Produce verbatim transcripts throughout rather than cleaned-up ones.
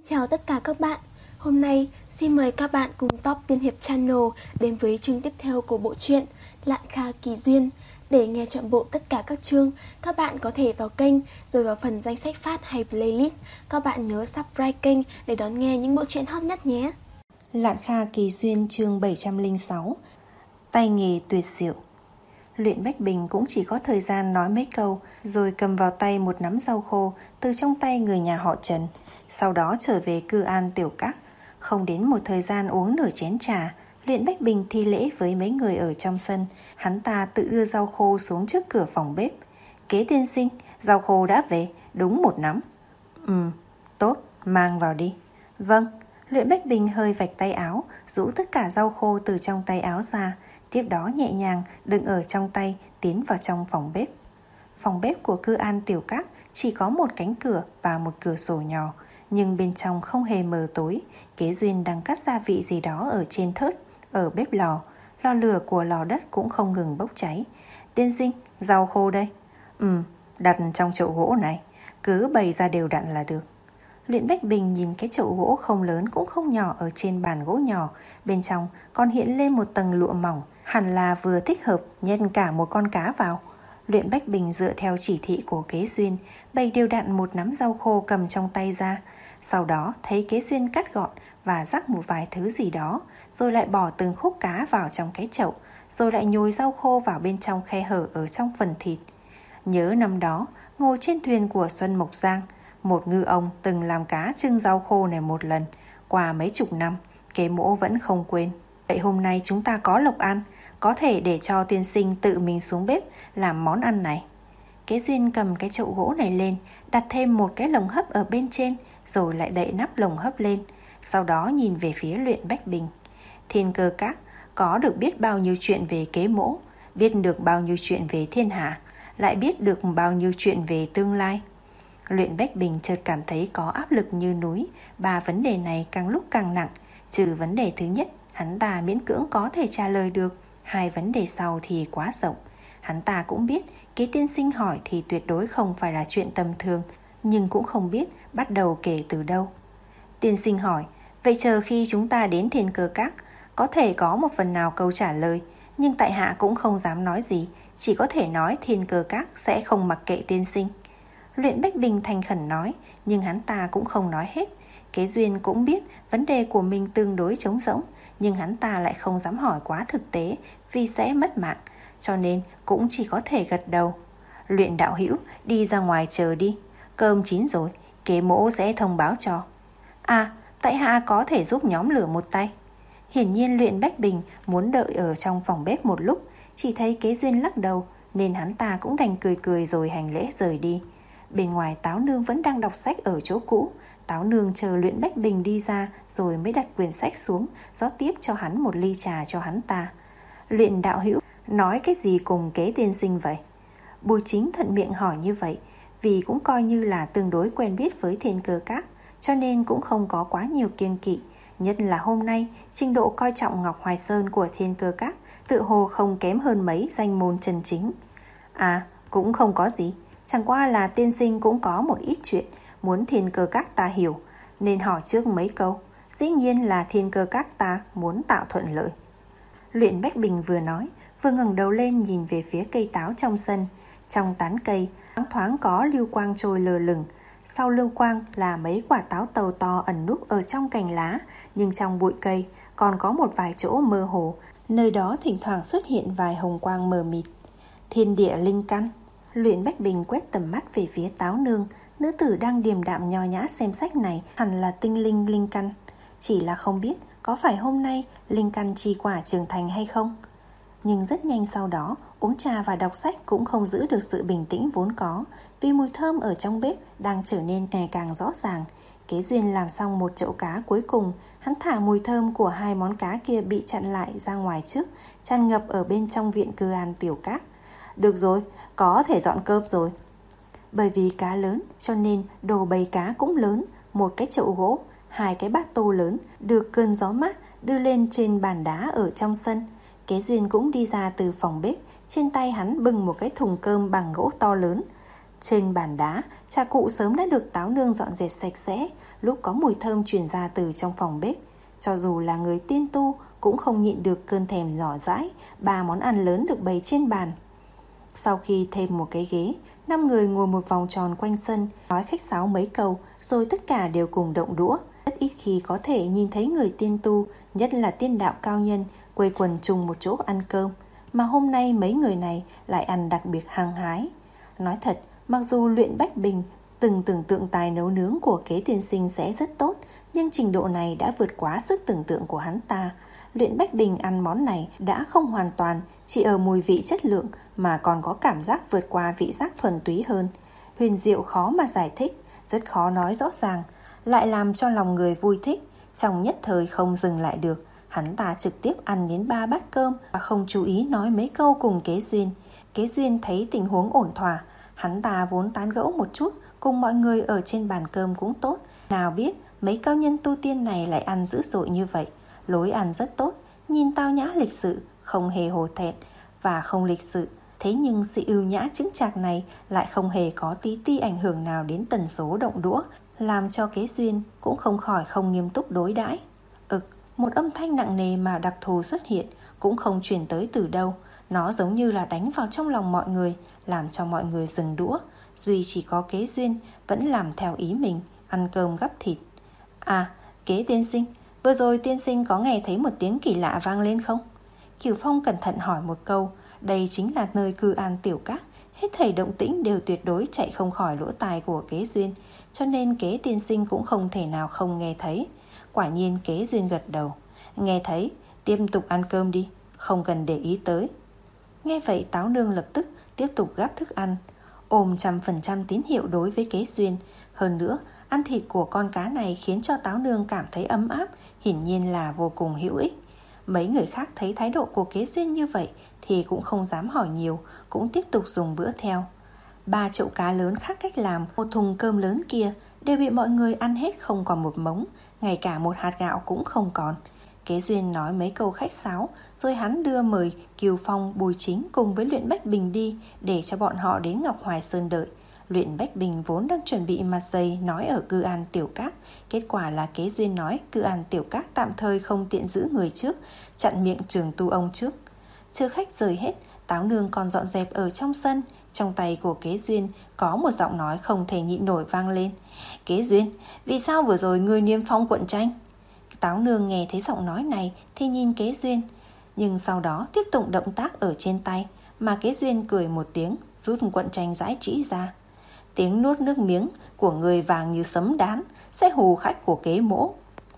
Chào tất cả các bạn. Hôm nay xin mời các bạn cùng Top Tiên Hiệp Channel đến với chương tiếp theo của bộ truyện Lạn Kha Kỳ Duyên. Để nghe trọn bộ tất cả các chương, các bạn có thể vào kênh rồi vào phần danh sách phát hay playlist. Các bạn nhớ subscribe kênh để đón nghe những bộ truyện hot nhất nhé. Lạn Kha Kỳ Duyên chương bảy trăm lẻ sáu. Tay nghề tuyệt diệu. Luyện Bách Bình cũng chỉ có thời gian nói mấy câu, rồi cầm vào tay một nắm rau khô từ trong tay người nhà họ Trần. Sau đó trở về Cư An Tiểu Các. Không đến một thời gian uống nửa chén trà, Luyện Bách Bình thi lễ với mấy người ở trong sân. Hắn ta tự đưa rau khô xuống trước cửa phòng bếp. Kế tiên sinh, rau khô đã về, đúng một nắm. Ừ, tốt, mang vào đi. Vâng. Luyện Bách Bình hơi vạch tay áo, rũ tất cả rau khô từ trong tay áo ra, tiếp đó nhẹ nhàng đựng ở trong tay tiến vào trong phòng bếp. Phòng bếp của Cư An Tiểu Các chỉ có một cánh cửa và một cửa sổ nhỏ, nhưng bên trong không hề mờ tối. Kế Duyên đang cắt gia vị gì đó ở trên thớt, ở bếp lò. Lò lửa của lò đất cũng không ngừng bốc cháy. Tiên sinh, rau khô đây. Ừ, đặt trong chậu gỗ này, cứ bày ra đều đặn là được. Luyện Bách Bình nhìn cái chậu gỗ không lớn cũng không nhỏ ở trên bàn gỗ nhỏ, bên trong còn hiện lên một tầng lụa mỏng, hẳn là vừa thích hợp nhân cả một con cá vào. Luyện Bách Bình dựa theo chỉ thị của Kế Duyên, bày đều đặn một nắm rau khô cầm trong tay ra. Sau đó thấy Kế Duyên cắt gọn và rắc một vài thứ gì đó, rồi lại bỏ từng khúc cá vào trong cái chậu, rồi lại nhồi rau khô vào bên trong khe hở ở trong phần thịt. Nhớ năm đó, ngồi trên thuyền của Xuân Mộc Giang, một ngư ông từng làm cá trưng rau khô này một lần. Qua mấy chục năm, Kế Mỗ vẫn không quên. Vậy hôm nay chúng ta có lộc ăn, có thể để cho tiên sinh tự mình xuống bếp làm món ăn này. Kế Duyên cầm cái chậu gỗ này lên, đặt thêm một cái lồng hấp ở bên trên, rồi lại đậy nắp lồng hấp lên. Sau đó nhìn về phía Luyện Bách Bình. Thiên Cơ Các có được biết bao nhiêu chuyện về Kế Mỗ, biết được bao nhiêu chuyện về thiên hạ, lại biết được bao nhiêu chuyện về tương lai. Luyện Bách Bình chợt cảm thấy có áp lực như núi. Ba vấn đề này càng lúc càng nặng. Trừ vấn đề thứ nhất, hắn ta miễn cưỡng có thể trả lời được. Hai vấn đề sau thì quá rộng. Hắn ta cũng biết Kế tiên sinh hỏi thì tuyệt đối không phải là chuyện tầm thường, nhưng cũng không biết bắt đầu kể từ đâu. Tiên sinh hỏi, vậy chờ khi chúng ta đến Thiên Cơ Các, có thể có một phần nào câu trả lời, nhưng tại hạ cũng không dám nói gì, chỉ có thể nói Thiên Cơ Các sẽ không mặc kệ tiên sinh. Luyện Bách Bình thành khẩn nói, nhưng hắn ta cũng không nói hết. Kế Duyên cũng biết vấn đề của mình tương đối trống rỗng, nhưng hắn ta lại không dám hỏi quá thực tế vì sẽ mất mạng, cho nên cũng chỉ có thể gật đầu. Luyện đạo hữu, đi ra ngoài chờ đi, cơm chín rồi, Kế Mỗ sẽ thông báo cho. À, tại hạ có thể giúp nhóm lửa một tay. Hiển nhiên Luyện Bách Bình muốn đợi ở trong phòng bếp một lúc, chỉ thấy Kế Duyên lắc đầu, nên hắn ta cũng đành cười cười rồi hành lễ rời đi. Bên ngoài Táo Nương vẫn đang đọc sách ở chỗ cũ. Táo Nương chờ Luyện Bách Bình đi ra rồi mới đặt quyển sách xuống, rót tiếp cho hắn một ly trà cho hắn ta. Luyện đạo hữu, nói cái gì cùng Kế tiên sinh vậy? Bùi Chính thuận miệng hỏi như vậy, vì cũng coi như là tương đối quen biết với Thiên Cơ Các, cho nên cũng không có quá nhiều kiêng kỵ. Nhất là hôm nay, trình độ coi trọng Ngọc Hoài Sơn của Thiên Cơ Các tự hồ không kém hơn mấy danh môn chân chính. À, cũng không có gì, chẳng qua là tiên sinh cũng có một ít chuyện muốn Thiên Cơ Các ta hiểu, nên hỏi trước mấy câu. Dĩ nhiên là Thiên Cơ Các ta muốn tạo thuận lợi. Luyện Bách Bình vừa nói, vừa ngẩng đầu lên nhìn về phía cây táo trong sân. Trong tán cây, thoáng thoáng có lưu quang trôi lờ lửng. Sau lưu quang là mấy quả táo tàu to ẩn núp ở trong cành lá, nhưng trong bụi cây còn có một vài chỗ mơ hồ, nơi đó thỉnh thoảng xuất hiện vài hồng quang mờ mịt. Thiên địa linh căn. Luyện Bách Bình quét tầm mắt về phía Táo Nương. Nữ tử đang điềm đạm nho nhã xem sách này hẳn là tinh linh linh căn. Chỉ là không biết có phải hôm nay linh căn chi quả trưởng thành hay không. Nhưng rất nhanh sau đó, uống trà và đọc sách cũng không giữ được sự bình tĩnh vốn có, vì mùi thơm ở trong bếp đang trở nên ngày càng rõ ràng. Kế Duyên làm xong một chậu cá cuối cùng, hắn thả mùi thơm của hai món cá kia bị chặn lại ra ngoài trước, tràn ngập ở bên trong viện Cư An Tiểu Các. Được rồi, có thể dọn cơm rồi. Bởi vì cá lớn cho nên đồ bày cá cũng lớn. Một cái chậu gỗ, hai cái bát tô lớn được cơn gió mát đưa lên trên bàn đá ở trong sân. Kế Duyên cũng đi ra từ phòng bếp, trên tay hắn bưng một cái thùng cơm bằng gỗ to lớn. Trên bàn đá, trà cụ sớm đã được Táo Nương dọn dẹp sạch sẽ, lúc có mùi thơm truyền ra từ trong phòng bếp. Cho dù là người tiên tu cũng không nhịn được cơn thèm nhỏ dãi, ba món ăn lớn được bày trên bàn. Sau khi thêm một cái ghế, năm người ngồi một vòng tròn quanh sân, nói khách sáo mấy câu, rồi tất cả đều cùng động đũa. Rất ít khi có thể nhìn thấy người tiên tu, nhất là tiên đạo cao nhân, quây quần chung một chỗ ăn cơm. Mà hôm nay mấy người này lại ăn đặc biệt hăng hái. Nói thật, mặc dù Luyện Bách Bình từng tưởng tượng tài nấu nướng của Kế tiên sinh sẽ rất tốt, nhưng trình độ này đã vượt quá sức tưởng tượng của hắn ta. Luyện Bách Bình ăn món này đã không hoàn toàn chỉ ở mùi vị chất lượng, mà còn có cảm giác vượt qua vị giác thuần túy hơn. Huyền diệu khó mà giải thích, rất khó nói rõ ràng, lại làm cho lòng người vui thích. Trong nhất thời không dừng lại được, hắn ta trực tiếp ăn đến ba bát cơm và không chú ý nói mấy câu cùng Kế Duyên. Kế Duyên thấy tình huống ổn thỏa, hắn ta vốn tán gẫu một chút cùng mọi người ở trên bàn cơm cũng tốt. Nào biết mấy cao nhân tu tiên này lại ăn dữ dội như vậy. Lối ăn rất tốt, nhìn tao nhã lịch sự, không hề hổ thẹn và không lịch sự. Thế nhưng sự ưu nhã chững chạc này lại không hề có tí ti ảnh hưởng nào đến tần số động đũa, làm cho Kế Duyên cũng không khỏi không nghiêm túc đối đãi. Ực, một âm thanh nặng nề mà đặc thù xuất hiện, cũng không truyền tới từ đâu. Nó giống như là đánh vào trong lòng mọi người, làm cho mọi người dừng đũa. Duy chỉ có Kế Duyên vẫn làm theo ý mình, ăn cơm gắp thịt. À, Kế tiên sinh, vừa rồi tiên sinh có nghe thấy một tiếng kỳ lạ vang lên không? Kiều Phong cẩn thận hỏi một câu. Đây chính là nơi cư an tiểu các, hết thảy động tĩnh đều tuyệt đối chạy không khỏi lỗ tai của Kế Duyên, cho nên Kế tiên sinh cũng không thể nào không nghe thấy. Quả nhiên Kế Duyên gật đầu. Nghe thấy, tiếp tục ăn cơm đi, không cần để ý tới. Nghe vậy Táo Nương lập tức tiếp tục gắp thức ăn, ôm trăm phần trăm tín hiệu đối với Kế Duyên. Hơn nữa, ăn thịt của con cá này khiến cho Táo Nương cảm thấy ấm áp, hiển nhiên là vô cùng hữu ích. Mấy người khác thấy thái độ của Kế Duyên như vậy thì cũng không dám hỏi nhiều, cũng tiếp tục dùng bữa theo. Ba chậu cá lớn khác cách làm, một thùng cơm lớn kia đều bị mọi người ăn hết không còn một mống, ngay cả một hạt gạo cũng không còn. Kế Duyên nói mấy câu khách sáo, rồi hắn đưa mời Kiều Phong, Bùi Chính cùng với Luyện Bách Bình đi, để cho bọn họ đến Ngọc Hoài Sơn đợi. Luyện Bách Bình vốn đang chuẩn bị mặt dày nói ở cư an tiểu các, kết quả là Kế Duyên nói cư an tiểu các tạm thời không tiện giữ người trước, chặn miệng Trường Tu ông trước. Chưa khách rời hết, Táo Nương còn dọn dẹp ở trong sân. Trong tay của Kế Duyên có một giọng nói không thể nhịn nổi vang lên. Kế Duyên, vì sao vừa rồi ngươi niêm phong cuộn tranh? Táo Nương nghe thấy giọng nói này thì nhìn Kế Duyên, nhưng sau đó tiếp tục động tác ở trên tay, mà Kế Duyên cười một tiếng, rút cuộn tranh giải chỉ ra. Tiếng nuốt nước miếng của người vàng như sấm đán, sẽ hù khách của Kế mỗ.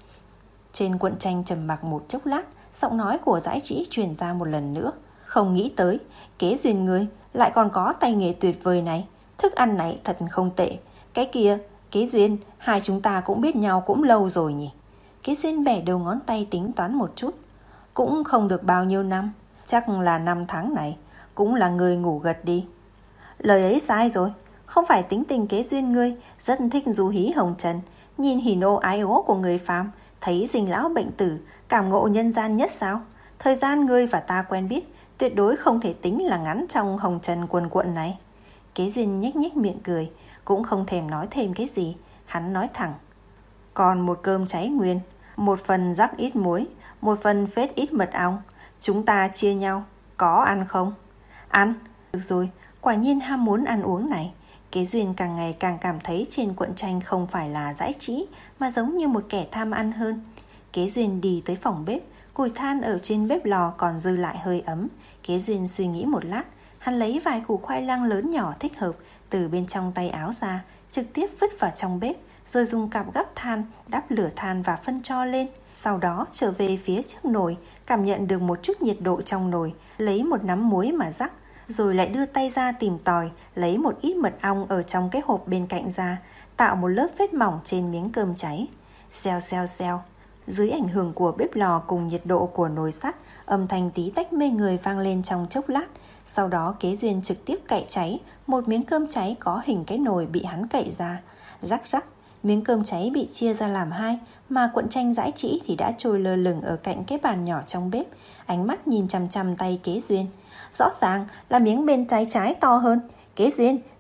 Trên cuộn tranh trầm mặc một chốc lát, giọng nói của Giải Chỉ truyền ra một lần nữa. Không nghĩ tới, Kế Duyên ngươi lại còn có tay nghề tuyệt vời này. Thức ăn này thật không tệ. Cái kia, Kế Duyên, hai chúng ta cũng biết nhau cũng lâu rồi nhỉ? Kế Duyên bẻ đầu ngón tay tính toán một chút. Cũng không được bao nhiêu năm, chắc là năm tháng này. Cũng là người ngủ gật đi. Lời ấy sai rồi. Không phải tính tình Kế Duyên ngươi rất thích du hí hồng trần, nhìn hỉ nộ ái ố của người phàm, thấy sinh lão bệnh tử, cảm ngộ nhân gian nhất sao? Thời gian ngươi và ta quen biết tuyệt đối không thể tính là ngắn trong hồng trần quần quận này. Kế Duyên nhếch nhếch miệng cười, cũng không thèm nói thêm cái gì. Hắn nói thẳng. Còn một cơm cháy nguyên, một phần rắc ít muối, một phần phết ít mật ong, chúng ta chia nhau, có ăn không? Ăn. Được rồi, quả nhiên ham muốn ăn uống này. Kế Duyên càng ngày càng cảm thấy trên cuộn tranh không phải là Giải Trí, mà giống như một kẻ tham ăn hơn. Kế Duyên đi tới phòng bếp, củi than ở trên bếp lò còn dư lại hơi ấm. Kế Duyên suy nghĩ một lát, hắn lấy vài củ khoai lang lớn nhỏ thích hợp từ bên trong tay áo ra, trực tiếp vứt vào trong bếp, rồi dùng cặp gắp than đắp lửa than và phân tro lên. Sau đó trở về phía trước nồi, cảm nhận được một chút nhiệt độ trong nồi, lấy một nắm muối mà rắc, rồi lại đưa tay ra tìm tòi, lấy một ít mật ong ở trong cái hộp bên cạnh ra, tạo một lớp vết mỏng trên miếng cơm cháy. Xèo xèo xèo. Dưới ảnh hưởng của bếp lò cùng nhiệt độ của nồi sắt, âm thanh tí tách mê người vang lên trong chốc lát. Sau đó Kế Duyên trực tiếp cậy cháy một miếng cơm cháy có hình cái nồi bị hắn cậy ra. Rắc rắc, miếng cơm cháy bị chia ra làm hai, mà cuộn tranh Giải Chỉ thì đã trôi lơ lửng ở cạnh cái bàn nhỏ trong bếp. Ánh mắt nhìn chằm chằm tay Kế Duyên. Rõ ràng là miếng bên trái trái to hơn. Kế Duyên,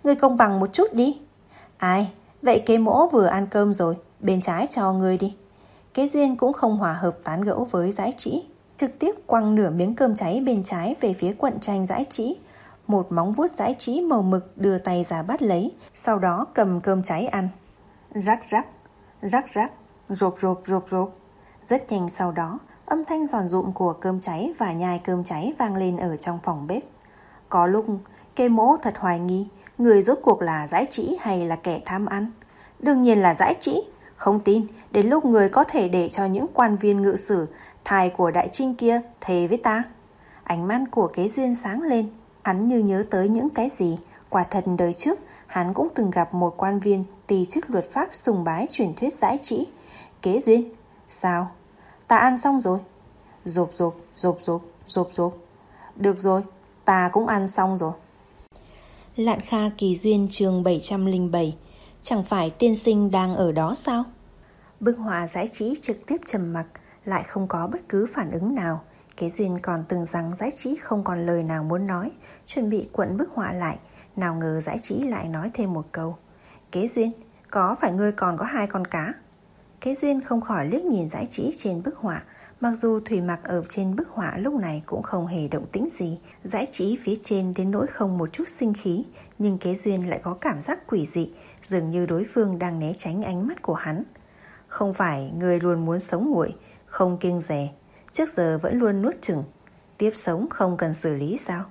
ngươi công bằng một chút đi. Ai, vậy Kế Mỗ vừa ăn cơm rồi, bên trái cho ngươi đi. Kế Duyên cũng không hòa hợp tán gẫu với Dãi Trĩ, trực tiếp quăng nửa miếng cơm cháy bên trái về phía Quận Tranh Dãi Trĩ. Một móng vuốt Dãi Trĩ màu mực đưa tay ra bắt lấy, sau đó cầm cơm cháy ăn. Rắc rắc, rắc rắc, rộp rộp rộp rộp. Rất nhanh sau đó, âm thanh giòn rụm của cơm cháy và nhai cơm cháy vang lên ở trong phòng bếp. Có lúc Kế Mỗ thật hoài nghi người rốt cuộc là Dãi Trĩ hay là kẻ tham ăn. Đương nhiên là Dãi Trĩ. Không tin, đến lúc người có thể để cho những quan viên ngự sử thai của Đại Trinh kia thề với ta. Ánh mắt của Kế Duyên sáng lên, hắn như nhớ tới những cái gì. Quả thật đời trước hắn cũng từng gặp một quan viên tỳ chức luật pháp sùng bái truyền thuyết Dãi Trĩ. Kế Duyên, sao? Ta ăn xong rồi. Rộp rộp, rộp rộp, rộp rộp. Được rồi, ta cũng ăn xong rồi. Lạn Kha Kỳ Duyên chương bảy trăm lẻ bảy. Chẳng phải tiên sinh đang ở đó sao? Bức họa Dãi Trĩ trực tiếp trầm mặc, lại không có bất cứ phản ứng nào. Kế Duyên còn tưởng rằng Dãi Trĩ không còn lời nào muốn nói, chuẩn bị cuộn bức họa lại. Nào ngờ Dãi Trĩ lại nói thêm một câu. Kế Duyên, có phải ngươi còn có hai con cá? Kế Duyên không khỏi liếc nhìn Dãi Trĩ trên bức họa. Mặc dù thủy mặc ở trên bức họa lúc này cũng không hề động tĩnh gì, Dãi Trĩ phía trên đến nỗi không một chút sinh khí, nhưng Kế Duyên lại có cảm giác quỷ dị, dường như đối phương đang né tránh ánh mắt của hắn. Không phải người luôn muốn sống nguội, không kiêng dè, trước giờ vẫn luôn nuốt chửng, tiếp sống không cần xử lý sao?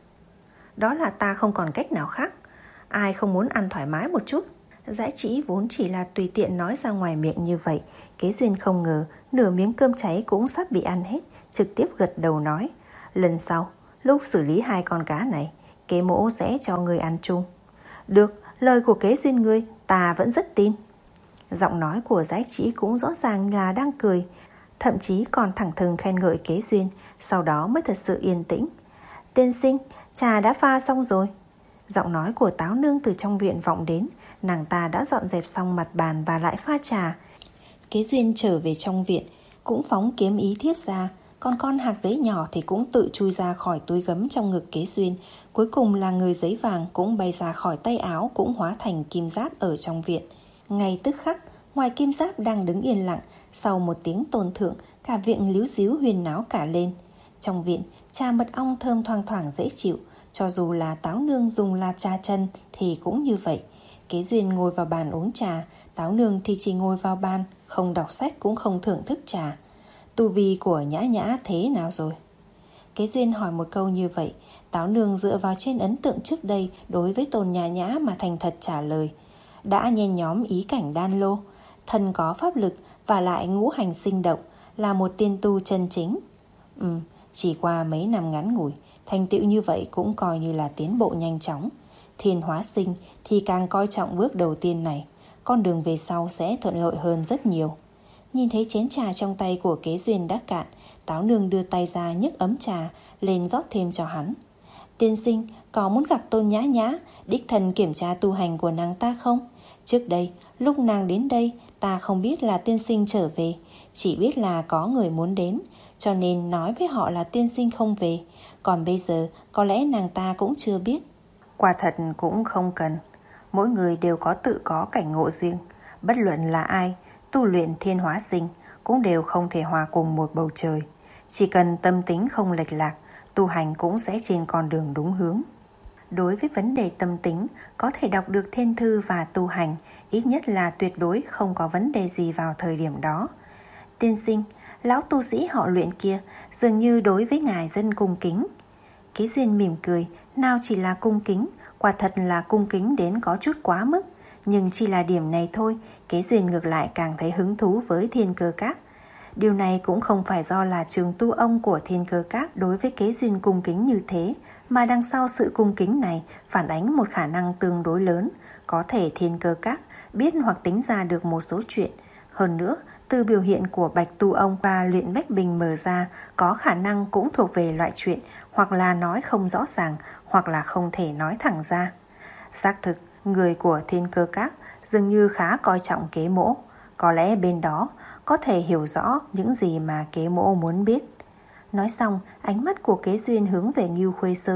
Đó là ta không còn cách nào khác. Ai không muốn ăn thoải mái một chút? Dãi Trĩ vốn chỉ là tùy tiện nói ra ngoài miệng như vậy. Kế Duyên không ngờ nửa miếng cơm cháy cũng sắp bị ăn hết, trực tiếp gật đầu nói. Lần sau, lúc xử lý hai con cá này, Kế Mỗ sẽ cho người ăn chung. Được, lời của Kế Duyên ngươi ta vẫn rất tin. Giọng nói của Dãi Trĩ cũng rõ ràng là đang cười, thậm chí còn thẳng thừng khen ngợi Kế Duyên, sau đó mới thật sự yên tĩnh. Tiên sinh, trà đã pha xong rồi. Giọng nói của Táo Nương từ trong viện vọng đến, nàng ta đã dọn dẹp xong mặt bàn và lại pha trà. Kế Duyên trở về trong viện, cũng phóng kiếm ý thiếp ra, còn con hạc giấy nhỏ thì cũng tự chui ra khỏi túi gấm trong ngực Kế Duyên. Cuối cùng là người giấy vàng cũng bay ra khỏi tay áo, cũng hóa thành kim giáp ở trong viện. Ngay tức khắc, ngoài kim giáp đang đứng yên lặng, sau một tiếng tôn thượng, cả viện líu díu huyên náo cả lên. Trong viện, trà mật ong thơm thoang thoảng dễ chịu, cho dù là Táo Nương dùng là trà chân thì cũng như vậy. Kế Duyên ngồi vào bàn uống trà, Táo Nương thì chỉ ngồi vào bàn, không đọc sách cũng không thưởng thức trà. Tu vi của Nhã Nhã thế nào rồi? Kế Duyên hỏi một câu như vậy, Táo Nương dựa vào trên ấn tượng trước đây đối với Tôn Nhã Nhã mà thành thật trả lời. Đã nhen nhóm ý cảnh đan lô, thân có pháp lực và lại ngũ hành sinh động, là một tiên tu chân chính. Ừ, chỉ qua mấy năm ngắn ngủi, thành tựu như vậy cũng coi như là tiến bộ nhanh chóng. Thiên hóa sinh thì càng coi trọng bước đầu tiên này, con đường về sau sẽ thuận lợi hơn rất nhiều. Nhìn thấy chén trà trong tay của Kế Duyên đã cạn, Táo Nương đưa tay ra nhấc ấm trà lên rót thêm cho hắn. Tiên sinh có muốn gặp Tôn Nhã Nhã, đích thân kiểm tra tu hành của nàng ta không? Trước đây, lúc nàng đến đây, ta không biết là tiên sinh trở về, chỉ biết là có người muốn đến, cho nên nói với họ là tiên sinh không về. Còn bây giờ, có lẽ nàng ta cũng chưa biết. Quả thật cũng không cần. Mỗi người đều có tự có cảnh ngộ riêng. Bất luận là ai, tu luyện thiên hóa sinh cũng đều không thể hòa cùng một bầu trời. Chỉ cần tâm tính không lệch lạc, tu hành cũng sẽ trên con đường đúng hướng. Đối với vấn đề tâm tính, có thể đọc được thiên thư và tu hành, ít nhất là tuyệt đối không có vấn đề gì vào thời điểm đó. Tiên sinh, lão tu sĩ họ Luyện kia dường như đối với ngài dân cung kính. Kế Duyên mỉm cười, nào chỉ là cung kính, quả thật là cung kính đến có chút quá mức. Nhưng chỉ là điểm này thôi, Kế Duyên ngược lại càng thấy hứng thú với Thiên Cơ Các. Điều này cũng không phải do là trường tu ông của Thiên Cơ Các đối với Kế Duyên cung kính như thế, mà đằng sau sự cung kính này phản ánh một khả năng tương đối lớn. Có thể Thiên Cơ Các biết hoặc tính ra được một số chuyện. Hơn nữa, từ biểu hiện của Bạch Tu Ông và Luyện Bách Bình mở ra, có khả năng cũng thuộc về loại chuyện hoặc là nói không rõ ràng, hoặc là không thể nói thẳng ra. Xác thực, người của Thiên Cơ Các dường như khá coi trọng Kế Mỗ. Có lẽ bên đó có thể hiểu rõ những gì mà Kế Mỗ muốn biết. Nói xong, ánh mắt của Kế Duyên hướng về Ngưu Khuê Sơn.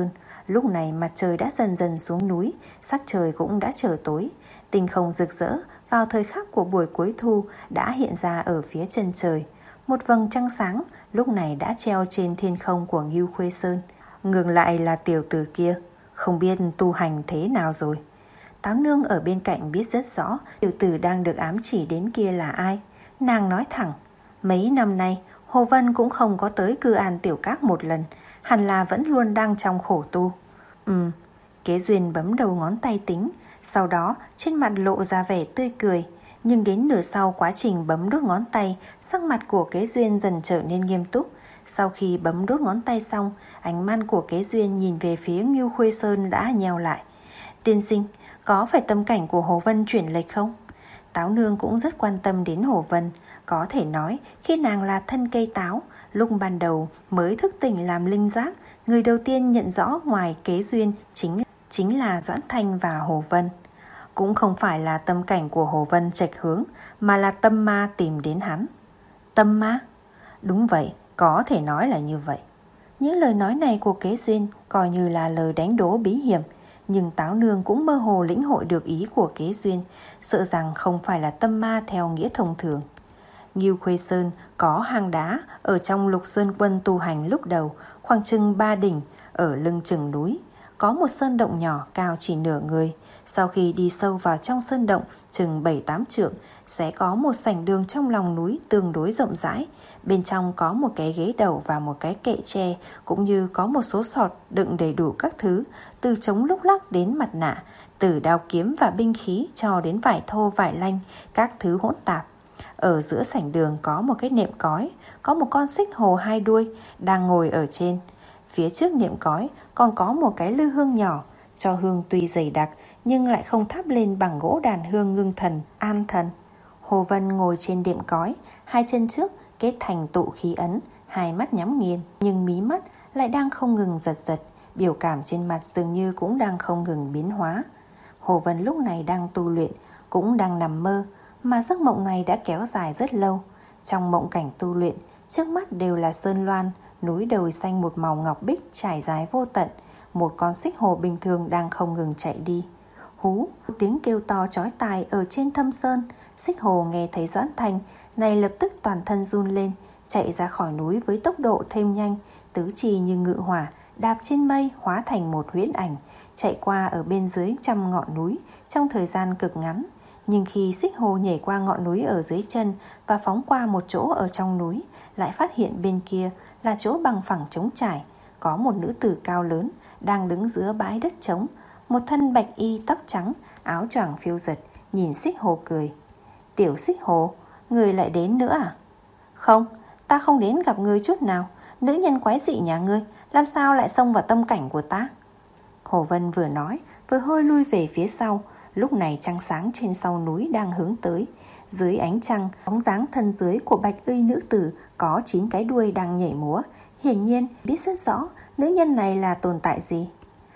Lúc này mặt trời đã dần dần xuống núi, sắc trời cũng đã trở tối. Tinh không rực rỡ vào thời khắc của buổi cuối thu đã hiện ra ở phía chân trời. Một vầng trăng sáng lúc này đã treo trên thiên không của Ngưu Khuê Sơn. Ngược lại là tiểu tử kia, không biết tu hành thế nào rồi. Táo Nương ở bên cạnh biết rất rõ tiểu tử đang được ám chỉ đến kia là ai. Nàng nói thẳng, mấy năm nay Hồ Vân cũng không có tới Cư An Tiểu Các một lần, hẳn là vẫn luôn đang trong khổ tu. Ừ, Kế Duyên bấm đầu ngón tay tính, sau đó trên mặt lộ ra vẻ tươi cười. Nhưng đến nửa sau quá trình bấm đốt ngón tay, sắc mặt của Kế Duyên dần trở nên nghiêm túc. Sau khi bấm đốt ngón tay xong, ánh mắt của Kế Duyên nhìn về phía Ngưu Khuê Sơn đã nheo lại. Tiên sinh, có phải tâm cảnh của Hồ Vân chuyển lệch không? Táo Nương cũng rất quan tâm đến Hồ Vân. Có thể nói khi nàng là thân cây táo, lúc ban đầu mới thức tỉnh làm linh giác, người đầu tiên nhận rõ ngoài Kế Duyên chính, chính là Doãn Thanh và Hồ Vân. Cũng không phải là tâm cảnh của Hồ Vân chệch hướng, mà là tâm ma tìm đến hắn. Tâm ma? Đúng vậy, có thể nói là như vậy. Những lời nói này của Kế Duyên coi như là lời đánh đố bí hiểm, nhưng Táo Nương cũng mơ hồ lĩnh hội được ý của Kế Duyên, sợ rằng không phải là tâm ma theo nghĩa thông thường. Ngưu Khuê Sơn có hang đá ở trong Lục Sơn Quân tu hành lúc đầu, khoảng chừng ba đỉnh ở lưng chừng núi. Có một sơn động nhỏ cao chỉ nửa người. Sau khi đi sâu vào trong sơn động chừng bảy tám trượng, sẽ có một sảnh đường trong lòng núi tương đối rộng rãi. Bên trong có một cái ghế đầu và một cái kệ tre, cũng như có một số sọt đựng đầy đủ các thứ, từ chống lúc lắc đến mặt nạ, từ đao kiếm và binh khí cho đến vải thô vải lanh, các thứ hỗn tạp. Ở giữa sảnh đường có một cái nệm cói, có một con xích hồ hai đuôi đang ngồi ở trên. Phía trước nệm cói còn có một cái lư hương nhỏ, cho hương tuy dày đặc nhưng lại không thắp lên bằng gỗ đàn hương ngưng thần, an thần. Hồ Vân ngồi trên đệm cói, hai chân trước kết thành tụ khí ấn, hai mắt nhắm nghiền, nhưng mí mắt lại đang không ngừng giật giật, biểu cảm trên mặt dường như cũng đang không ngừng biến hóa. Hồ Vân lúc này đang tu luyện, cũng đang nằm mơ, mà giấc mộng này đã kéo dài rất lâu. Trong mộng cảnh tu luyện, trước mắt đều là sơn loan, núi đồi xanh một màu ngọc bích trải dài vô tận. Một con xích hồ bình thường đang không ngừng chạy đi. Hú, tiếng kêu to chói tai ở trên thâm sơn. Xích hồ nghe thấy Doãn Thanh này lập tức toàn thân run lên, chạy ra khỏi núi với tốc độ thêm nhanh, tứ chi như ngự hỏa, đạp trên mây hóa thành một huyễn ảnh, chạy qua ở bên dưới trăm ngọn núi trong thời gian cực ngắn. Nhưng khi xích hồ nhảy qua ngọn núi ở dưới chân và phóng qua một chỗ ở trong núi, lại phát hiện bên kia là chỗ bằng phẳng trống trải. Có một nữ tử cao lớn đang đứng giữa bãi đất trống, một thân bạch y tóc trắng, áo choàng phiêu giật, nhìn xích hồ cười. Tiểu xích hồ, người lại đến nữa à? Không, ta không đến gặp ngươi chút nào. Nữ nhân quái dị nhà ngươi làm sao lại xông vào tâm cảnh của ta? Hồ Vân vừa nói vừa hơi lui về phía sau. Lúc này trăng sáng trên sau núi đang hướng tới. Dưới ánh trăng, bóng dáng thân dưới của bạch y nữ tử có chín cái đuôi đang nhảy múa. Hiển nhiên biết rất rõ nữ nhân này là tồn tại gì.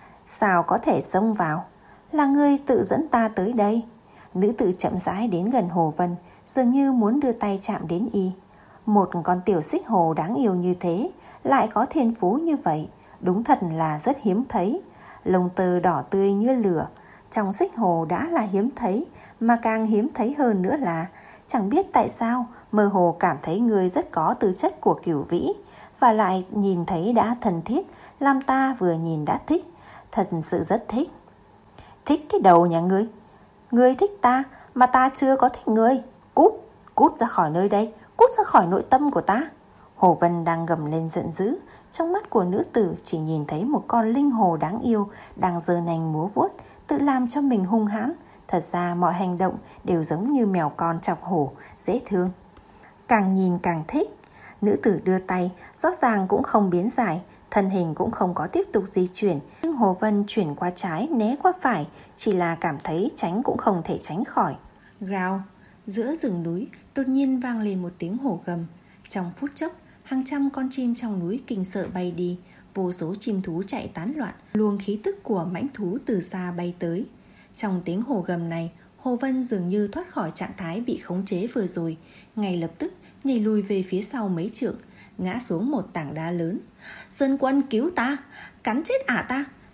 Sao có thể xông vào? Là ngươi tự dẫn ta tới đây. Nữ tử chậm rãi đến gần Hồ Vân, dường như muốn đưa tay chạm đến y. Một con tiểu xích hồ đáng yêu như thế, lại có thiên phú như vậy, đúng thật là rất hiếm thấy. Lông tơ đỏ tươi như lửa, trong xích hồ đã là hiếm thấy, mà càng hiếm thấy hơn nữa là chẳng biết tại sao mơ hồ cảm thấy người rất có tư chất của Cửu Vĩ, và lại nhìn thấy đã thân thiết, làm ta vừa nhìn đã thích, thật sự rất thích. Thích cái đầu nhà ngươi? Ngươi thích ta mà ta chưa có thích ngươi. Cút, cút ra khỏi nơi đây, cút ra khỏi nội tâm của ta. Hồ Vân đang gầm lên giận dữ. Trong mắt của nữ tử chỉ nhìn thấy một con linh hồ đáng yêu đang giơ nành múa vuốt, tự làm cho mình hung hãn. Thật ra mọi hành động đều giống như mèo con chọc hổ, dễ thương. Càng nhìn càng thích. Nữ tử đưa tay, rõ ràng cũng không biến giải, thân hình cũng không có tiếp tục di chuyển. Nhưng Hồ Vân chuyển qua trái, né qua phải, chỉ là cảm thấy tránh cũng không thể tránh khỏi. Gào, giữa rừng núi đột nhiên vang lên một tiếng hổ gầm. Trong phút chốc, hàng trăm con chim trong núi kinh sợ bay đi, vô số chim thú chạy tán loạn, luồng khí tức của mãnh thú từ xa bay tới. Trong tiếng hổ gầm này, Hồ Vân dường như thoát khỏi trạng thái bị khống chế vừa rồi, ngay lập tức nhảy lùi về phía sau mấy trượng, ngã xuống một tảng đá lớn. Sơn Quân cứu ta, cắn chết ả ta,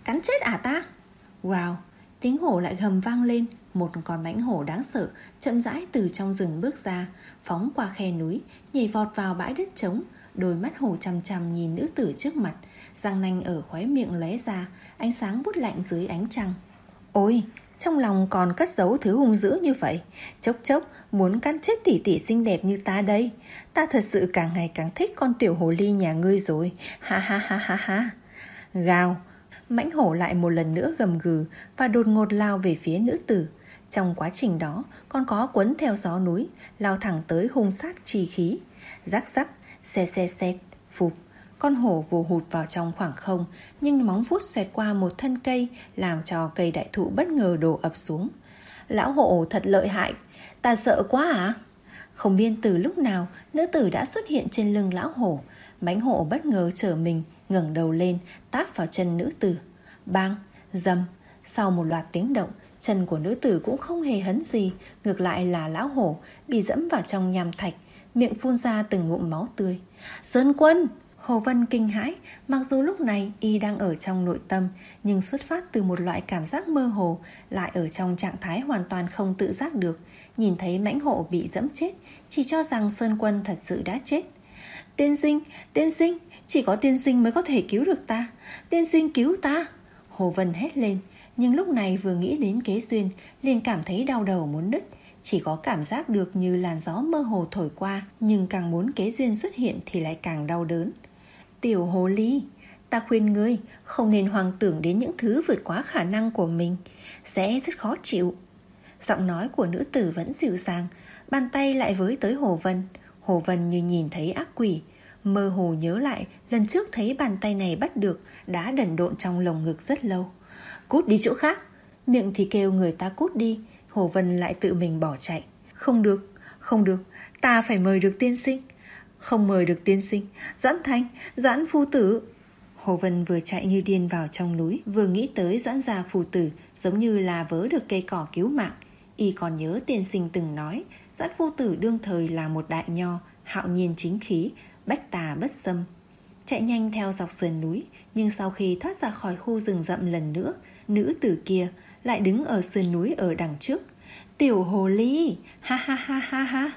Cắn chết ả ta? Wow, tiếng hổ lại gầm vang lên. Một con mãnh hổ đáng sợ chậm rãi từ trong rừng bước ra, phóng qua khe núi, nhảy vọt vào bãi đất trống. Đôi mắt hổ chằm chằm nhìn nữ tử trước mặt, răng nanh ở khóe miệng lóe ra, ánh sáng buốt lạnh dưới ánh trăng. Ôi, trong lòng còn cất giấu thứ hung dữ như vậy, chốc chốc muốn cắn chết tỷ tỷ xinh đẹp như ta đây. Ta thật sự càng ngày càng thích con tiểu hồ ly nhà ngươi rồi. Ha ha ha ha ha. Gào, mãnh hổ lại một lần nữa gầm gừ và đột ngột lao về phía nữ tử. Trong quá trình đó còn có quấn theo gió núi, lao thẳng tới hung sát chi khí. Rắc rắc, xe xe xe, phụp. Con hổ vồ hụt vào trong khoảng không, nhưng móng vuốt xoẹt qua một thân cây, làm cho cây đại thụ bất ngờ đổ ập xuống. Lão hổ thật lợi hại, ta sợ quá à? Không biết từ lúc nào, nữ tử đã xuất hiện trên lưng lão hổ. Mãnh hổ bất ngờ trở mình, ngẩng đầu lên, tát vào chân nữ tử. Bang, dầm. Sau một loạt tiếng động, chân của nữ tử cũng không hề hấn gì, ngược lại là lão hổ bị dẫm vào trong nham thạch, miệng phun ra từng ngụm máu tươi. Sơn Quân! Hồ Vân kinh hãi, mặc dù lúc này y đang ở trong nội tâm, nhưng xuất phát từ một loại cảm giác mơ hồ, lại ở trong trạng thái hoàn toàn không tự giác được. Nhìn thấy mãnh hổ bị dẫm chết, chỉ cho rằng Sơn Quân thật sự đã chết. Tiên sinh, tiên sinh, chỉ có tiên sinh mới có thể cứu được ta. Tiên sinh cứu ta! Hồ Vân hét lên, nhưng lúc này vừa nghĩ đến Kế Duyên, liền cảm thấy đau đầu muốn nứt. Chỉ có cảm giác được như làn gió mơ hồ thổi qua, nhưng càng muốn Kế Duyên xuất hiện thì lại càng đau đớn. Tiểu hồ ly, ta khuyên ngươi không nên hoang tưởng đến những thứ vượt quá khả năng của mình, sẽ rất khó chịu. Giọng nói của nữ tử vẫn dịu dàng, bàn tay lại với tới Hồ Vân. Hồ Vân như nhìn thấy ác quỷ, mơ hồ nhớ lại lần trước thấy bàn tay này bắt được đã đần độn trong lồng ngực rất lâu. Cút đi chỗ khác. Miệng thì kêu người ta cút đi, Hồ Vân lại tự mình bỏ chạy. Không được, không được, ta phải mời được tiên sinh. Không mời được tiên sinh. Doãn Thành, Doãn phu tử. Hồ Vân vừa chạy như điên vào trong núi, vừa nghĩ tới Doãn gia phu tử, giống như là vớ được cây cỏ cứu mạng. Y còn nhớ tiên sinh từng nói, Doãn phu tử đương thời là một đại nho, hạo nhiên chính khí, bách tà bất xâm. Chạy nhanh theo dọc sườn núi, nhưng sau khi thoát ra khỏi khu rừng rậm lần nữa, nữ tử kia lại đứng ở sườn núi ở đằng trước. Tiểu hồ ly, ha ha ha ha ha.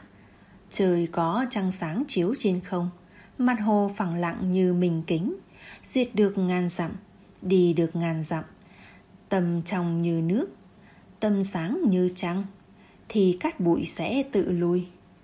Trời có trăng sáng chiếu trên không, mặt hồ phẳng lặng như mình kính. Duyệt được ngàn dặm, đi được ngàn dặm. Tâm trong như nước, tâm sáng như trăng, thì cát bụi sẽ tự lui.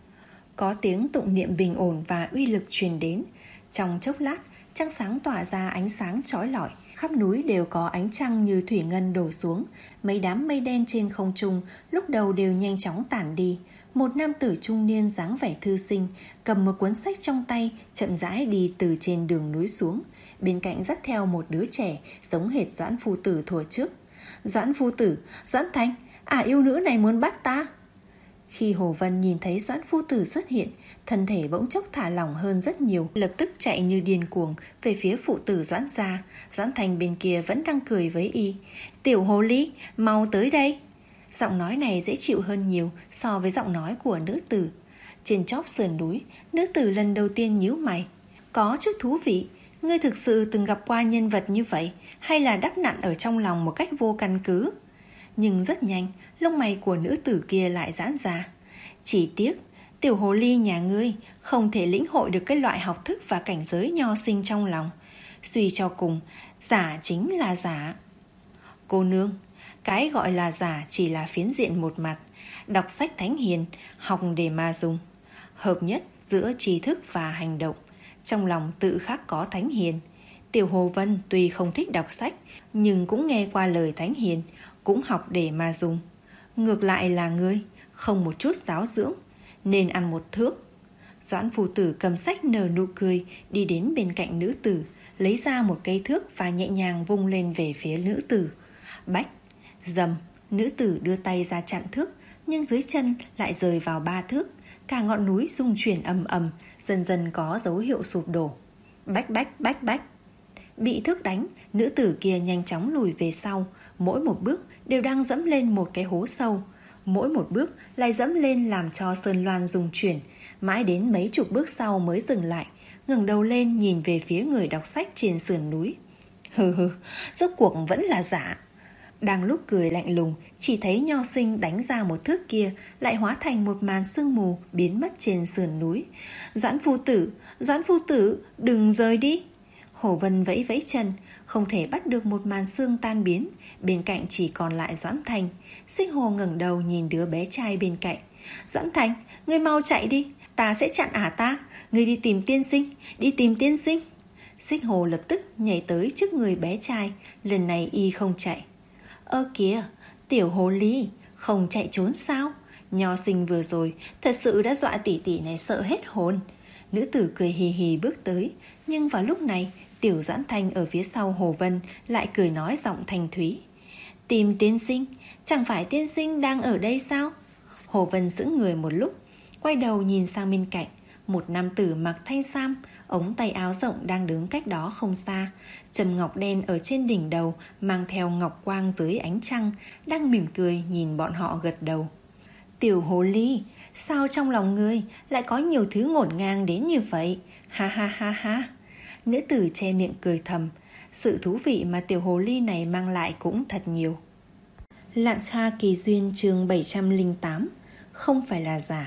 Có tiếng tụng niệm bình ổn và uy lực truyền đến. Trong chốc lát, trăng sáng tỏa ra ánh sáng chói lọi. Khắp núi đều có ánh trăng như thủy ngân đổ xuống. Mấy đám mây đen trên không trung lúc đầu đều nhanh chóng tản đi. Một nam tử trung niên dáng vẻ thư sinh, cầm một cuốn sách trong tay, chậm rãi đi từ trên đường núi xuống. Bên cạnh dắt theo một đứa trẻ, giống hệt Doãn phu tử thuở trước. Doãn phu tử, Doãn Thành, ả yêu nữ này muốn bắt ta. Khi Hồ Vân nhìn thấy Doãn phu tử xuất hiện, thân thể bỗng chốc thả lỏng hơn rất nhiều, lập tức chạy như điên cuồng về phía phụ tử Doãn gia. Doãn Thành bên kia vẫn đang cười với y. Tiểu hồ ly, mau tới đây. Giọng nói này dễ chịu hơn nhiều so với giọng nói của nữ tử. Trên chóp sườn núi, nữ tử lần đầu tiên nhíu mày. Có chút thú vị, ngươi thực sự từng gặp qua nhân vật như vậy, hay là đắp nặn ở trong lòng một cách vô căn cứ? Nhưng rất nhanh, lông mày của nữ tử kia lại giãn ra. Chỉ tiếc, tiểu hồ ly nhà ngươi không thể lĩnh hội được cái loại học thức và cảnh giới nho sinh trong lòng. Suy cho cùng, giả chính là giả. Cô nương, cái gọi là giả chỉ là phiến diện một mặt. Đọc sách thánh hiền, học để mà dùng. Hợp nhất giữa tri thức và hành động. Trong lòng tự khắc có thánh hiền. Tiểu Hồ Vân tuy không thích đọc sách, nhưng cũng nghe qua lời thánh hiền, cũng học để mà dùng. Ngược lại là ngươi, không một chút giáo dưỡng, nên ăn một thước. Doãn phu tử cầm sách nở nụ cười, đi đến bên cạnh nữ tử, lấy ra một cây thước và nhẹ nhàng vung lên về phía nữ tử. Bách, dầm, nữ tử đưa tay ra chặn thước, nhưng dưới chân lại rời vào ba thước. Cả ngọn núi rung chuyển ầm ầm, dần dần có dấu hiệu sụp đổ. Bách bách bách bách. Bị thước đánh, nữ tử kia nhanh chóng lùi về sau. Mỗi một bước đều đang dẫm lên một cái hố sâu. Mỗi một bước lại dẫm lên làm cho sơn loan rung chuyển. Mãi đến mấy chục bước sau mới dừng lại, ngẩng đầu lên nhìn về phía người đọc sách trên sườn núi. Hừ hừ, rốt cuộc vẫn là giả. Đang lúc cười lạnh lùng, chỉ thấy Nho Sinh đánh ra một thước kia lại hóa thành một màn sương mù biến mất trên sườn núi. Doãn phu tử, Doãn phu tử, đừng rời đi. Hồ Vân vẫy vẫy chân, không thể bắt được một màn sương tan biến, bên cạnh chỉ còn lại Doãn Thành. Xích Hồ ngẩng đầu nhìn đứa bé trai bên cạnh. Doãn Thành, ngươi mau chạy đi, ta sẽ chặn ả ta, ngươi đi tìm tiên sinh, đi tìm tiên sinh. Xích Hồ lập tức nhảy tới trước người bé trai, lần này y không chạy. Ơ kìa, tiểu hồ ly, không chạy trốn sao? Nho Sinh vừa rồi thật sự đã dọa tỷ tỷ này sợ hết hồn. Nữ tử cười hì hì bước tới, nhưng vào lúc này Tiểu Doãn Thanh ở phía sau Hồ Vân lại cười nói giọng thanh thúy. Tìm tiên sinh, chẳng phải tiên sinh đang ở đây sao? Hồ Vân sững người một lúc, quay đầu nhìn sang bên cạnh. Một nam tử mặc thanh sam, ống tay áo rộng đang đứng cách đó không xa. Trầm ngọc đen ở trên đỉnh đầu, mang theo ngọc quang dưới ánh trăng, đang mỉm cười nhìn bọn họ gật đầu. Tiểu hồ ly, sao trong lòng ngươi lại có nhiều thứ ngổn ngang đến như vậy? Ha ha ha ha. Nữ tử che miệng cười thầm. Sự thú vị mà tiểu hồ ly này mang lại cũng thật nhiều. Lạn Kha Kỳ Duyên chương bảy trăm lẻ tám. Không phải là giả.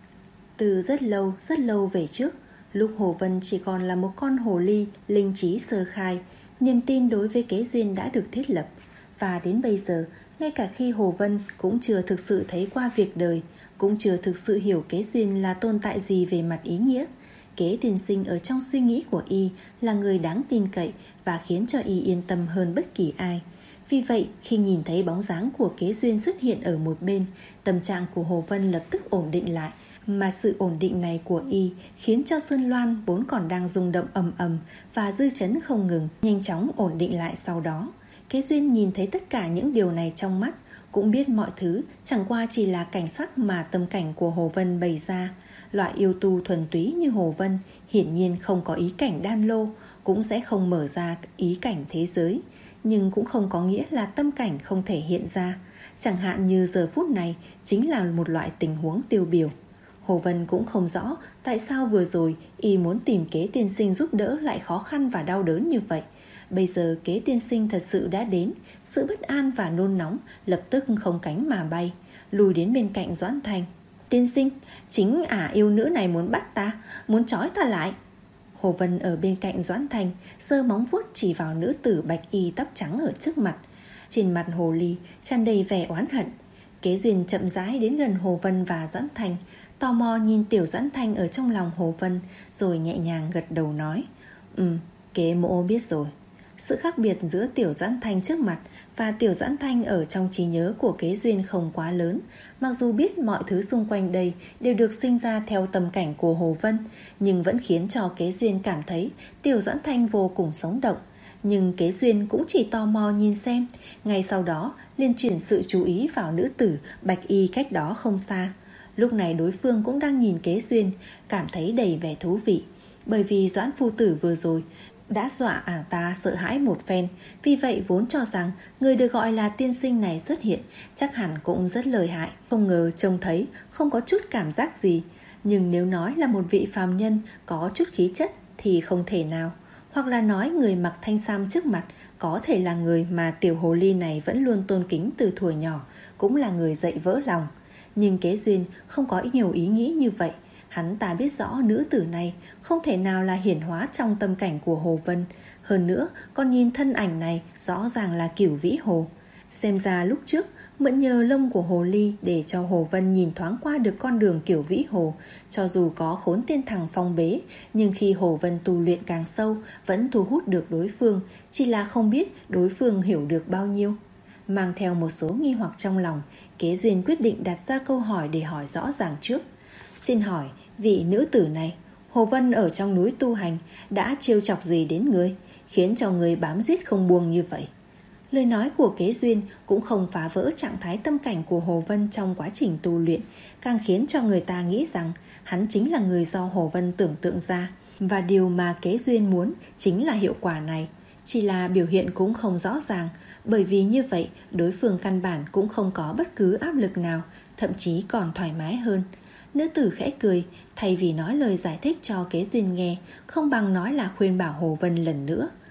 Từ rất lâu, rất lâu về trước, lúc Hồ Vân chỉ còn là một con hồ ly linh trí sơ khai, niềm tin đối với kế duyên đã được thiết lập. Và đến bây giờ, ngay cả khi Hồ Vân cũng chưa thực sự thấy qua việc đời, cũng chưa thực sự hiểu kế duyên là tồn tại gì về mặt ý nghĩa, Kế tiên sinh ở trong suy nghĩ của y là người đáng tin cậy và khiến cho y yên tâm hơn bất kỳ ai. Vì vậy, khi nhìn thấy bóng dáng của Kế Duyên xuất hiện ở một bên, tâm trạng của Hồ Vân lập tức ổn định lại. Mà sự ổn định này của y khiến cho Sơn Loan vốn còn đang rung động ầm ầm và dư chấn không ngừng, nhanh chóng ổn định lại sau đó. Kế Duyên nhìn thấy tất cả những điều này trong mắt, cũng biết mọi thứ chẳng qua chỉ là cảnh sắc mà tâm cảnh của Hồ Vân bày ra. Loại yêu tu thuần túy như Hồ Vân hiển nhiên không có ý cảnh đan lô, cũng sẽ không mở ra ý cảnh thế giới. Nhưng cũng không có nghĩa là tâm cảnh không thể hiện ra. Chẳng hạn như giờ phút này chính là một loại tình huống tiêu biểu. Hồ Vân cũng không rõ tại sao vừa rồi y muốn tìm Kế tiên sinh giúp đỡ lại khó khăn và đau đớn như vậy. Bây giờ Kế tiên sinh thật sự đã đến, sự bất an và nôn nóng lập tức không cánh mà bay, lùi đến bên cạnh Doãn Thành. Tiên sinh, chính ả yêu nữ này muốn bắt ta, muốn trói ta lại. Hồ Vân ở bên cạnh Doãn Thành, giơ móng vuốt chỉ vào nữ tử bạch y tóc trắng ở trước mặt. Trên mặt hồ ly tràn đầy vẻ oán hận. Kế Duyên chậm rãi đến gần Hồ Vân và Doãn Thành, tò mò nhìn tiểu Doãn Thanh ở trong lòng Hồ Vân, rồi nhẹ nhàng gật đầu nói: Ừ, Kế mỗ biết rồi. Sự khác biệt giữa tiểu Doãn Thanh trước mặt và tiểu Doãn Thanh ở trong trí nhớ của Kế Duyên không quá lớn. Mặc dù biết mọi thứ xung quanh đây đều được sinh ra theo tâm cảnh của Hồ Vân, nhưng vẫn khiến cho Kế Duyên cảm thấy tiểu Doãn Thanh vô cùng sống động. Nhưng Kế Duyên cũng chỉ tò mò nhìn xem, ngay sau đó liền chuyển sự chú ý vào nữ tử bạch y cách đó không xa. Lúc này đối phương cũng đang nhìn Kế Duyên, cảm thấy đầy vẻ thú vị. Bởi vì Doãn phu tử vừa rồi đã dọa ả ta sợ hãi một phen, vì vậy vốn cho rằng người được gọi là tiên sinh này xuất hiện chắc hẳn cũng rất lợi hại. Không ngờ trông thấy không có chút cảm giác gì. Nhưng nếu nói là một vị phàm nhân có chút khí chất thì không thể nào. Hoặc là nói người mặc thanh sam trước mặt có thể là người mà tiểu hồ ly này vẫn luôn tôn kính từ thuở nhỏ, cũng là người dạy vỡ lòng. Nhưng Kế Duyên không có nhiều ý nghĩ như vậy. Hắn ta biết rõ nữ tử này không thể nào là hiển hóa trong tâm cảnh của Hồ Vân. Hơn nữa còn nhìn thân ảnh này rõ ràng là Cửu Vĩ Hồ. Xem ra lúc trước mượn nhờ lông của hồ ly để cho Hồ Vân nhìn thoáng qua được con đường Cửu Vĩ Hồ. Cho dù có Khốn Tiên Thằng phong bế, nhưng khi Hồ Vân tu luyện càng sâu vẫn thu hút được đối phương, chỉ là không biết đối phương hiểu được bao nhiêu. Mang theo một số nghi hoặc trong lòng, Kế Duyên quyết định đặt ra câu hỏi để hỏi rõ ràng trước. Xin hỏi, vị nữ tử này, Hồ Vân ở trong núi tu hành đã trêu chọc gì đến người, khiến cho người bám giết không buông như vậy? Lời nói của Kế Duyên cũng không phá vỡ trạng thái tâm cảnh của Hồ Vân trong quá trình tu luyện, càng khiến cho người ta nghĩ rằng hắn chính là người do Hồ Vân tưởng tượng ra. Và điều mà Kế Duyên muốn chính là hiệu quả này, chỉ là biểu hiện cũng không rõ ràng. Bởi vì như vậy đối phương căn bản cũng không có bất cứ áp lực nào, thậm chí còn thoải mái hơn. Nữ tử khẽ cười, thay vì nói lời giải thích cho Kế Duyên nghe, không bằng nói là khuyên bảo Hồ Vân lần nữa.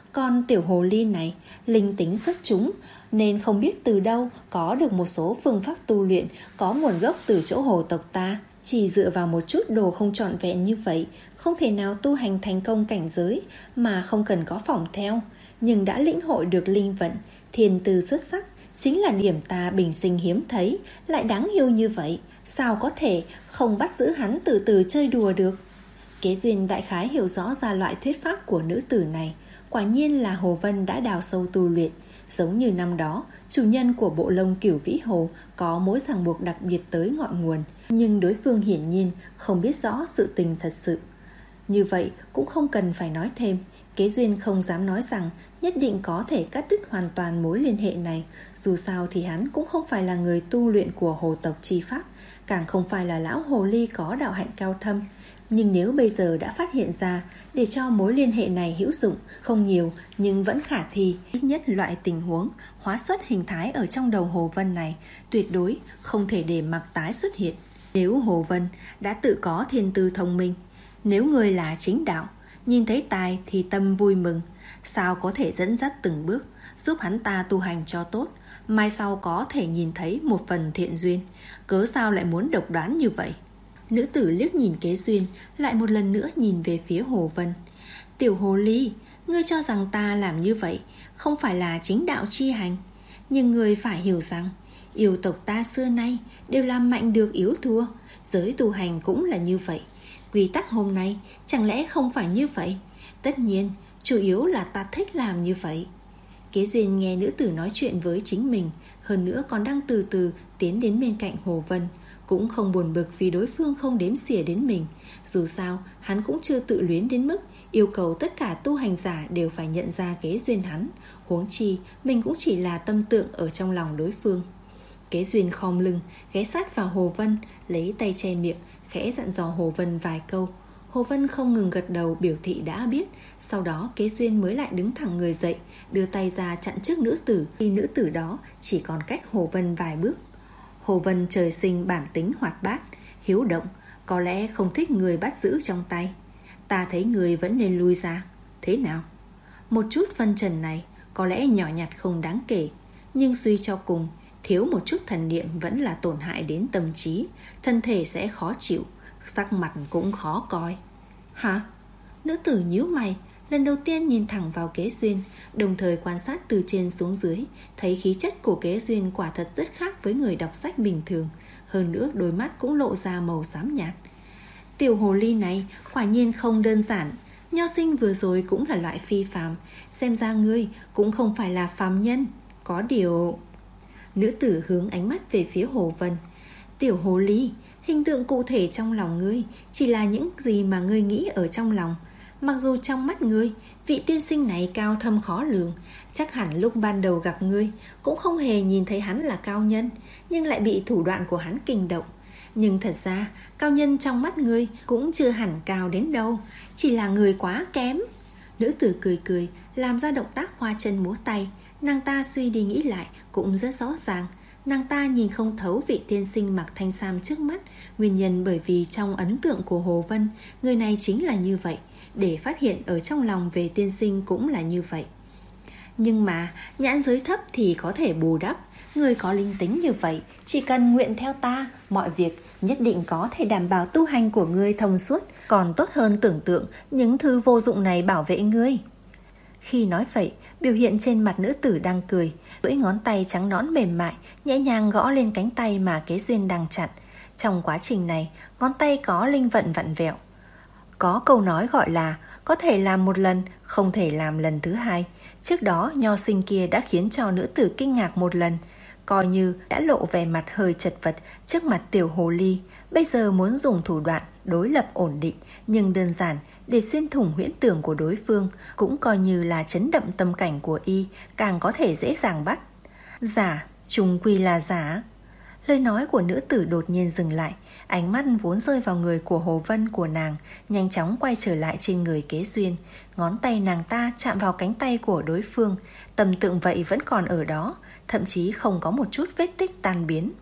Còn tiểu hồ ly này linh tính xuất chúng, nên không biết từ đâu có được một số phương pháp tu luyện có nguồn gốc từ chỗ hồ tộc ta. Chỉ dựa vào một chút đồ không trọn vẹn như vậy, không thể nào tu hành thành công cảnh giới mà không cần có phỏng theo. Nhưng đã lĩnh hội được linh vận, thiên tư xuất sắc, chính là điểm ta bình sinh hiếm thấy, lại đáng yêu như vậy. Sao có thể không bắt giữ hắn từ từ chơi đùa được? Kế Duyên đại khái hiểu rõ ra loại thuyết pháp của nữ tử này. Quả nhiên là Hồ Vân đã đào sâu tu luyện. Giống như năm đó, chủ nhân của bộ lông Cửu Vĩ Hồ có mối ràng buộc đặc biệt tới ngọn nguồn, nhưng đối phương hiển nhiên không biết rõ sự tình thật sự. Như vậy cũng không cần phải nói thêm. Kế Duyên không dám nói rằng nhất định có thể cắt đứt hoàn toàn mối liên hệ này. Dù sao thì hắn cũng không phải là người tu luyện của hồ tộc chi pháp, càng không phải là lão hồ ly có đạo hạnh cao thâm. Nhưng nếu bây giờ đã phát hiện ra, để cho mối liên hệ này hữu dụng, không nhiều nhưng vẫn khả thi, ít nhất loại tình huống hóa xuất hình thái ở trong đầu Hồ Vân này tuyệt đối không thể để mặc tái xuất hiện. Nếu Hồ Vân đã tự có thiên tư thông minh, nếu người là chính đạo, nhìn thấy tài thì tâm vui mừng, sao có thể dẫn dắt từng bước, giúp hắn ta tu hành cho tốt, mai sau có thể nhìn thấy một phần thiện duyên, cớ sao lại muốn độc đoán như vậy? Nữ tử liếc nhìn Kế Duyên, lại một lần nữa nhìn về phía Hồ Vân. Tiểu hồ ly, ngươi cho rằng ta làm như vậy không phải là chính đạo chi hành, nhưng ngươi phải hiểu rằng yêu tộc ta xưa nay đều làm mạnh được yếu thua, giới tu hành cũng là như vậy. Quy tắc hôm nay chẳng lẽ không phải như vậy? Tất nhiên, chủ yếu là ta thích làm như vậy. Kế Duyên nghe nữ tử nói chuyện với chính mình, hơn nữa còn đang từ từ tiến đến bên cạnh Hồ Vân, cũng không buồn bực vì đối phương không đếm xỉa đến mình. Dù sao, hắn cũng chưa tự luyến đến mức yêu cầu tất cả tu hành giả đều phải nhận ra Kế Duyên hắn. Huống chi, mình cũng chỉ là tâm tượng ở trong lòng đối phương. Kế Duyên khom lưng, ghé sát vào Hồ Vân, lấy tay che miệng, khẽ dặn dò Hồ Vân vài câu. Hồ Vân không ngừng gật đầu biểu thị đã biết. Sau đó Kế Duyên mới lại đứng thẳng người dậy, đưa tay ra chặn trước nữ tử, khi nữ tử đó chỉ còn cách Hồ Vân vài bước. Hồ Vân trời sinh bản tính hoạt bát, hiếu động, có lẽ không thích người bắt giữ trong tay. Ta thấy người vẫn nên lui ra. Thế nào? Một chút phân trần này có lẽ nhỏ nhặt không đáng kể, nhưng suy cho cùng, thiếu một chút thần niệm vẫn là tổn hại đến tâm trí, thân thể sẽ khó chịu, sắc mặt cũng khó coi. Hả? Nữ tử nhíu mày, lần đầu tiên nhìn thẳng vào Kế Duyên, đồng thời quan sát từ trên xuống dưới, thấy khí chất của Kế Duyên quả thật rất khác với người đọc sách bình thường, hơn nữa đôi mắt cũng lộ ra màu xám nhạt. Tiểu hồ ly này quả nhiên không đơn giản, nho sinh vừa rồi cũng là loại phi phàm, xem ra ngươi cũng không phải là phàm nhân. Có điều... Nữ tử hướng ánh mắt về phía Hồ Vân. Tiểu hồ ly, hình tượng cụ thể trong lòng ngươi chỉ là những gì mà ngươi nghĩ ở trong lòng. Mặc dù trong mắt ngươi, vị tiên sinh này cao thâm khó lường, chắc hẳn lúc ban đầu gặp ngươi cũng không hề nhìn thấy hắn là cao nhân, nhưng lại bị thủ đoạn của hắn kinh động. Nhưng thật ra, cao nhân trong mắt ngươi cũng chưa hẳn cao đến đâu, chỉ là người quá kém. Nữ tử cười cười, làm ra động tác hoa chân múa tay. Nàng ta suy đi nghĩ lại cũng rất rõ ràng. Nàng ta nhìn không thấu vị tiên sinh mặc thanh sam trước mắt, nguyên nhân bởi vì trong ấn tượng của Hồ Vân, người này chính là như vậy, để phát hiện ở trong lòng về tiên sinh cũng là như vậy. Nhưng mà nhãn giới thấp thì có thể bù đắp. Người có linh tính như vậy, chỉ cần nguyện theo ta, mọi việc nhất định có thể đảm bảo tu hành của ngươi thông suốt, còn tốt hơn tưởng tượng những thứ vô dụng này bảo vệ ngươi. Khi nói vậy, biểu hiện trên mặt nữ tử đang cười, duỗi ngón tay trắng nõn mềm mại nhẹ nhàng gõ lên cánh tay mà Kế Duyên đang chặn. Trong quá trình này, ngón tay có linh vận vặn vẹo. Có câu nói gọi là có thể làm một lần, không thể làm lần thứ hai. Trước đó nho sinh kia đã khiến cho nữ tử kinh ngạc một lần, coi như đã lộ vẻ mặt hơi chật vật trước mặt tiểu hồ ly. Bây giờ muốn dùng thủ đoạn đối lập ổn định nhưng đơn giản để xuyên thủng huyễn tưởng của đối phương, cũng coi như là chấn động tâm cảnh của y, càng có thể dễ dàng bắt. Giả, trùng quy là giả. Lời nói của nữ tử đột nhiên dừng lại, ánh mắt vốn rơi vào người của Hồ Vân của nàng nhanh chóng quay trở lại trên người Kế Duyên. Ngón tay nàng ta chạm vào cánh tay của đối phương, tâm tượng vậy vẫn còn ở đó, thậm chí không có một chút vết tích tan biến.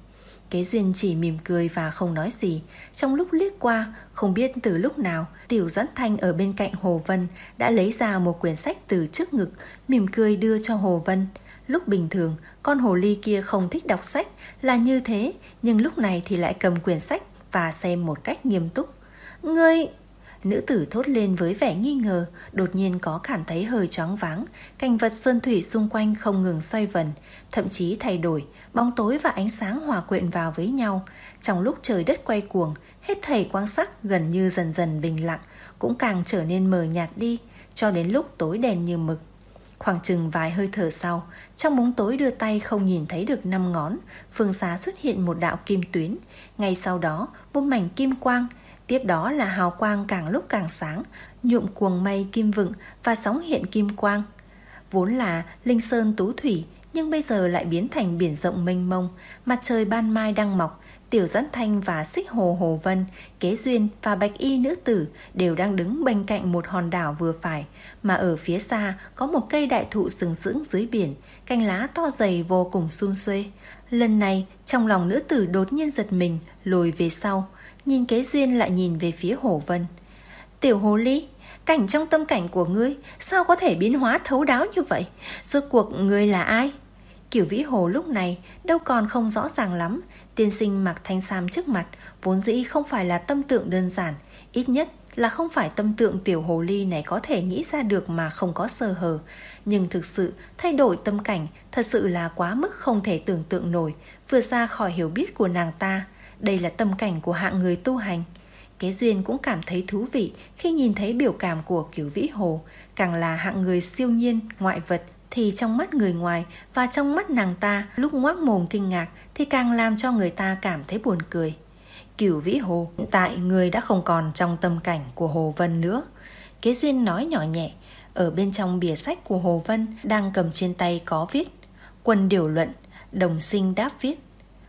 Kế Duyên chỉ mỉm cười và không nói gì. Trong lúc liếc qua, không biết từ lúc nào, Tiểu Doãn Thanh ở bên cạnh Hồ Vân đã lấy ra một quyển sách từ trước ngực, mỉm cười đưa cho Hồ Vân. Lúc bình thường, con hồ ly kia không thích đọc sách là như thế, nhưng lúc này thì lại cầm quyển sách và xem một cách nghiêm túc. Ngươi... Nữ tử thốt lên với vẻ nghi ngờ, đột nhiên có cảm thấy hơi choáng váng. Cảnh vật sơn thủy xung quanh không ngừng xoay vần, thậm chí thay đổi, bóng tối và ánh sáng hòa quyện vào với nhau. Trong lúc trời đất quay cuồng, hết thảy quang sắc gần như dần dần bình lặng, cũng càng trở nên mờ nhạt đi, cho đến lúc tối đen như mực. Khoảng chừng vài hơi thở sau, trong bóng tối đưa tay không nhìn thấy được năm ngón, phương xa xuất hiện một đạo kim tuyến. Ngay sau đó, một mảnh kim quang, tiếp đó là hào quang càng lúc càng sáng, nhuộm cuồng mây kim vựng và sóng hiện kim quang. Vốn là linh sơn tú thủy, nhưng bây giờ lại biến thành biển rộng mênh mông. Mặt trời ban mai đang mọc, Tiểu Doãn Thanh và Xích Hồ Hồ Vân, Kế Duyên và Bạch Y nữ tử đều đang đứng bên cạnh một hòn đảo vừa phải, mà ở phía xa có một cây đại thụ sừng sững dưới biển, cành lá to dày vô cùng sum xuê. Lần này, trong lòng nữ tử đột nhiên giật mình, lùi về sau, nhìn Kế Duyên lại nhìn về phía Hồ Vân. Tiểu hồ ly, cảnh trong tâm cảnh của ngươi sao có thể biến hóa thấu đáo như vậy? Rốt cuộc ngươi là ai? Cửu Vĩ Hồ lúc này đâu còn không rõ ràng lắm. Tiên sinh mặc thanh sam trước mặt vốn dĩ không phải là tâm tượng đơn giản, ít nhất là không phải tâm tượng tiểu hồ ly này có thể nghĩ ra được mà không có sơ hở. Nhưng thực sự thay đổi tâm cảnh thật sự là quá mức không thể tưởng tượng nổi, vượt ra khỏi hiểu biết của nàng ta. Đây là tâm cảnh của hạng người tu hành. Kế Duyên cũng cảm thấy thú vị khi nhìn thấy biểu cảm của Cửu Vĩ Hồ. Càng là hạng người siêu nhiên, ngoại vật, thì trong mắt người ngoài và trong mắt nàng ta lúc ngoác mồm kinh ngạc thì càng làm cho người ta cảm thấy buồn cười. Cửu Vĩ Hồ, hiện tại người đã không còn trong tâm cảnh của Hồ Vân nữa. Kế Duyên nói nhỏ nhẹ. Ở bên trong bìa sách của Hồ Vân đang cầm trên tay có viết Quân Điều Luận. Đồng Sinh đáp viết: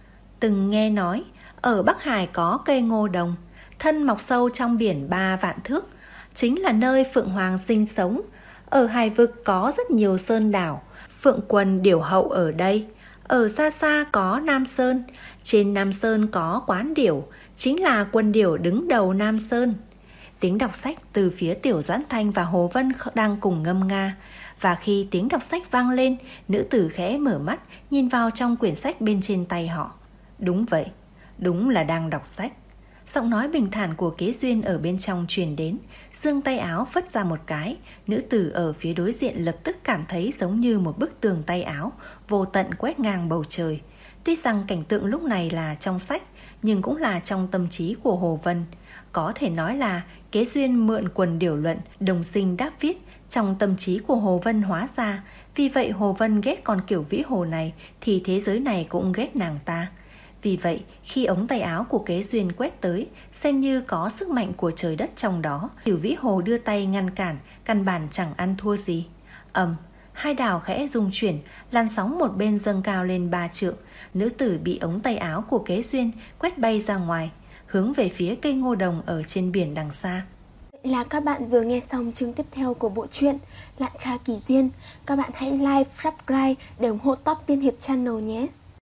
từng nghe nói ở Bắc Hải có cây ngô đồng, thân mọc sâu trong biển ba vạn thước, chính là nơi Phượng Hoàng sinh sống. Ở Hải vực có rất nhiều sơn đảo, Phượng Quân Điểu Hậu ở đây. Ở xa xa có Nam Sơn, trên Nam Sơn có Quán Điểu, chính là Quân Điểu đứng đầu Nam Sơn. Tiếng đọc sách từ phía Tiểu Doãn Thanh và Hồ Vân đang cùng ngâm nga. Và khi tiếng đọc sách vang lên, nữ tử khẽ mở mắt, nhìn vào trong quyển sách bên trên tay họ. Đúng vậy, đúng là đang đọc sách. Giọng nói bình thản của Kế Duyên ở bên trong truyền đến, giương tay áo phất ra một cái. Nữ tử ở phía đối diện lập tức cảm thấy giống như một bức tường tay áo vô tận quét ngang bầu trời. Tuy rằng cảnh tượng lúc này là trong sách, nhưng cũng là trong tâm trí của Hồ Vân. Có thể nói là Kế Duyên mượn Quần Điểu Luận, Đồng Sinh đáp viết trong tâm trí của Hồ Vân hóa ra. Vì vậy Hồ Vân ghét con Cửu Vĩ Hồ này thì thế giới này cũng ghét nàng ta. Vì vậy khi ống tay áo của Kế Duyên quét tới, xem như có sức mạnh của trời đất trong đó, Cửu Vĩ Hồ đưa tay ngăn cản, căn bản chẳng ăn thua gì. Ầm, hai đảo khẽ rung chuyển, làn sóng một bên dâng cao lên ba trượng. Nữ tử bị ống tay áo của Kế Duyên quét bay ra ngoài, hướng về phía cây ngô đồng ở trên biển đằng xa. Vậy là các bạn vừa nghe xong chương tiếp theo của bộ truyện Lạn Kha Kỳ Duyên. Các bạn hãy like, subscribe để ủng hộ Top Tiên Hiệp Channel nhé.